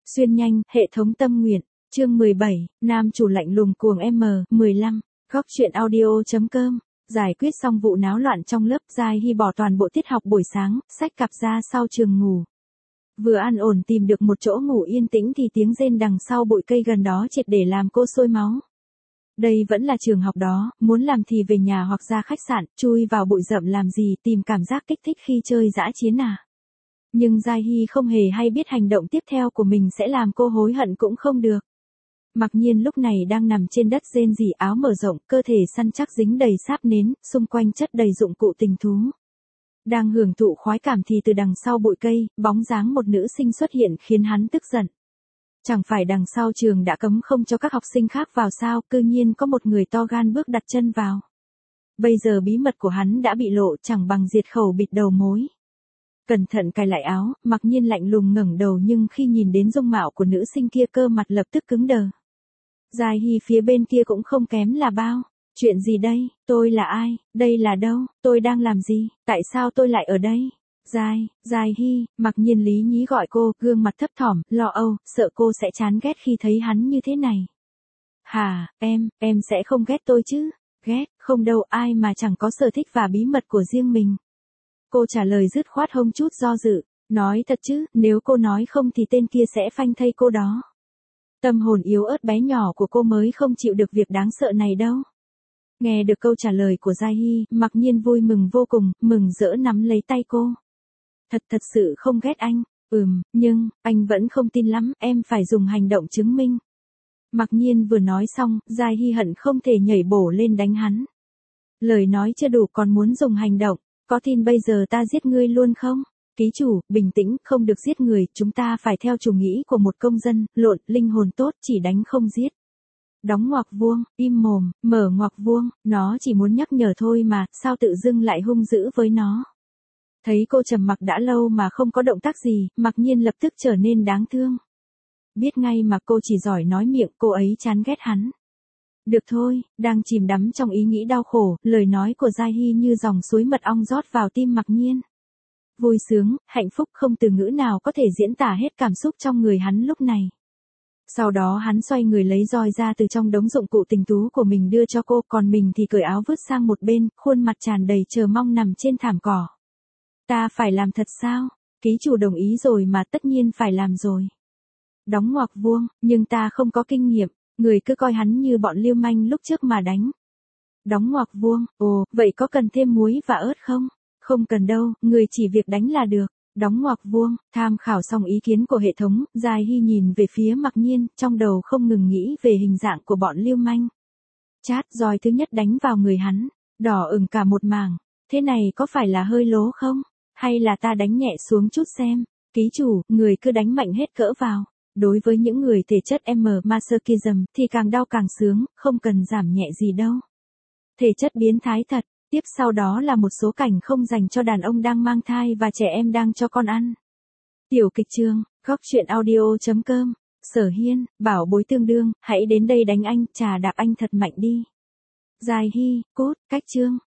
Xuyên nhanh, hệ thống tâm nguyện, chương 17, nam chủ lạnh lùng cuồng M15, góc truyện audio.com. Giải quyết xong vụ náo loạn trong lớp, Giai Hy bỏ toàn bộ tiết học buổi sáng, xách cặp ra sau trường ngủ. Vừa an ổn tìm được một chỗ ngủ yên tĩnh thì tiếng rên đằng sau bụi cây gần đó triệt để làm cô sôi máu. Đây vẫn là trường học đó, muốn làm thì về nhà hoặc ra khách sạn, chui vào bụi rậm làm gì, tìm cảm giác kích thích khi chơi dã chiến à. Nhưng Giai Hy không hề hay biết hành động tiếp theo của mình sẽ làm cô hối hận cũng không được. Mặc nhiên lúc này đang nằm trên đất rên rỉ, áo mở rộng, cơ thể săn chắc dính đầy sáp nến, xung quanh chất đầy dụng cụ tình thú. Đang hưởng thụ khoái cảm thì từ đằng sau bụi cây, bóng dáng một nữ sinh xuất hiện khiến hắn tức giận. Chẳng phải đằng sau trường đã cấm không cho các học sinh khác vào sao, cư nhiên có một người to gan bước đặt chân vào. Bây giờ bí mật của hắn đã bị lộ, chẳng bằng diệt khẩu bịt đầu mối. Cẩn thận cài lại áo, Mặc Nhiên lạnh lùng ngẩng đầu, nhưng khi nhìn đến dung mạo của nữ sinh kia cơ mặt lập tức cứng đờ. Giai Hy phía bên kia cũng không kém là bao. Chuyện gì đây, tôi là ai, đây là đâu, tôi đang làm gì, tại sao tôi lại ở đây? Giai Hy, Mặc Nhiên lý nhí gọi cô, gương mặt thấp thỏm, lo âu, sợ cô sẽ chán ghét khi thấy hắn như thế này. Hà, em sẽ không ghét tôi chứ? Ghét, không đâu, ai mà chẳng có sở thích và bí mật của riêng mình. Cô trả lời dứt khoát không chút do dự, nói thật chứ, nếu cô nói không thì tên kia sẽ phanh thây cô đó. Tâm hồn yếu ớt bé nhỏ của cô mới không chịu được việc đáng sợ này đâu. Nghe được câu trả lời của Giai Hy, Mặc Nhiên vui mừng vô cùng, mừng rỡ nắm lấy tay cô. Thật sự không ghét anh, nhưng, anh vẫn không tin lắm, em phải dùng hành động chứng minh. Mặc Nhiên vừa nói xong, Giai Hy hận không thể nhảy bổ lên đánh hắn. Lời nói chưa đủ còn muốn dùng hành động, có tin bây giờ ta giết ngươi luôn không? Ký chủ, bình tĩnh, không được giết người, chúng ta phải theo chủ nghĩ của một công dân, linh hồn tốt, chỉ đánh không giết. Đóng ngoặc vuông, im mồm, mở ngoặc vuông, nó chỉ muốn nhắc nhở thôi mà, sao tự dưng lại hung dữ với nó. Thấy cô trầm mặc đã lâu mà không có động tác gì, Mặc Nhiên lập tức trở nên đáng thương. Biết ngay mà cô chỉ giỏi nói miệng, cô ấy chán ghét hắn. Được thôi, đang chìm đắm trong ý nghĩ đau khổ, lời nói của Giai Hy như dòng suối mật ong rót vào tim Mặc Nhiên. Vui sướng, hạnh phúc không từ ngữ nào có thể diễn tả hết cảm xúc trong người hắn lúc này. Sau đó hắn xoay người lấy roi ra từ trong đống dụng cụ tình tú của mình đưa cho cô, còn mình thì cởi áo vứt sang một bên, khuôn mặt tràn đầy chờ mong nằm trên thảm cỏ. Ta phải làm thật sao? Ký chủ đồng ý rồi mà, tất nhiên phải làm rồi. Đóng ngoặc vuông, nhưng ta không có kinh nghiệm, người cứ coi hắn như bọn lưu manh lúc trước mà đánh. Đóng ngoặc vuông, ồ, vậy có cần thêm muối và ớt không? Không cần đâu, người chỉ việc đánh là được. Đóng ngoặc vuông, tham khảo xong ý kiến của hệ thống, Giai Hy nhìn về phía Mặc Nhiên, trong đầu không ngừng nghĩ về hình dạng của bọn lưu manh. Chát, roi thứ nhất đánh vào người hắn, đỏ ửng cả một mảng. Thế này có phải là hơi lố không? Hay là ta đánh nhẹ xuống chút xem? Ký chủ, người cứ đánh mạnh hết cỡ vào. Đối với những người thể chất masochism thì càng đau càng sướng, không cần giảm nhẹ gì đâu. Thể chất biến thái thật. Tiếp sau đó là một số cảnh không dành cho đàn ông đang mang thai và trẻ em đang cho con ăn. Tiểu kịch chương, góc truyện audio.com. Sở Hiên, bảo bối tương đương, hãy đến đây đánh anh, chà đạp anh thật mạnh đi. Giai Hy, cốt, cách chương.